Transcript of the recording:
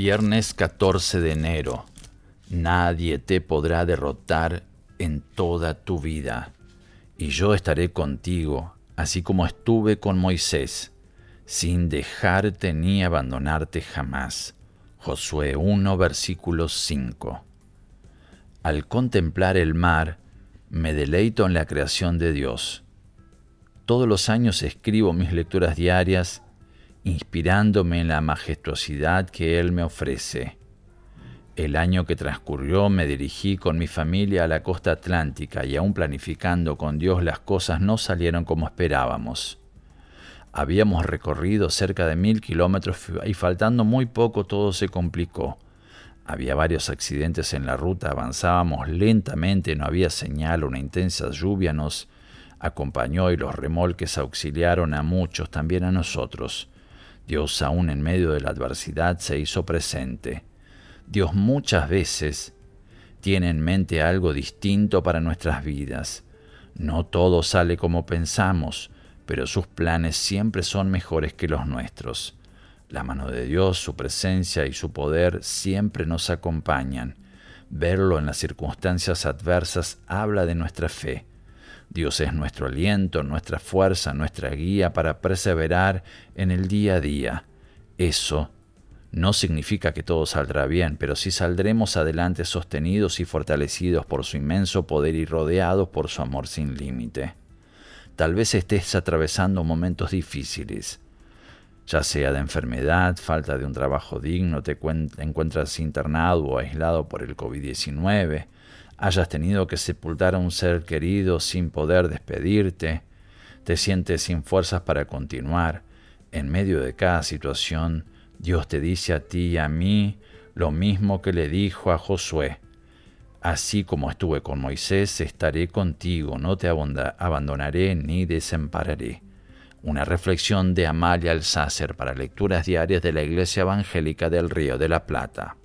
Viernes 14 de enero. Nadie te podrá derrotar en toda tu vida, y yo estaré contigo, así como estuve con Moisés, sin dejarte ni abandonarte jamás. Josué 1, versículo 5. Al contemplar el mar, me deleito en la creación de Dios. Todos los años escribo mis lecturas diarias, inspirándome en la majestuosidad que Él me ofrece. El año que transcurrió me dirigí con mi familia a la costa atlántica y aún planificando con Dios las cosas no salieron como esperábamos. Habíamos recorrido cerca de 1000 kilómetros y faltando muy poco todo se complicó. Había varios accidentes en la ruta, avanzábamos lentamente, no había señal, una intensa lluvia nos acompañó y los remolques auxiliaron a muchos, también a nosotros. Dios, aún en medio de la adversidad, se hizo presente. Dios muchas veces tiene en mente algo distinto para nuestras vidas. No todo sale como pensamos, pero sus planes siempre son mejores que los nuestros. La mano de Dios, su presencia y su poder siempre nos acompañan. Verlo en las circunstancias adversas habla de nuestra fe. Dios es nuestro aliento, nuestra fuerza, nuestra guía para perseverar en el día a día. Eso no significa que todo saldrá bien, pero sí saldremos adelante sostenidos y fortalecidos por su inmenso poder y rodeados por su amor sin límite. Tal vez estés atravesando momentos difíciles, ya sea de enfermedad, falta de un trabajo digno, te encuentras internado o aislado por el COVID-19, hayas tenido que sepultar a un ser querido sin poder despedirte, te sientes sin fuerzas para continuar. En medio de cada situación, Dios te dice a ti y a mí lo mismo que le dijo a Josué. Así como estuve con Moisés, estaré contigo, no te abandonaré ni desampararé. Una reflexión de Amalia Alcácer para lecturas diarias de la Iglesia Evangélica del Río de la Plata.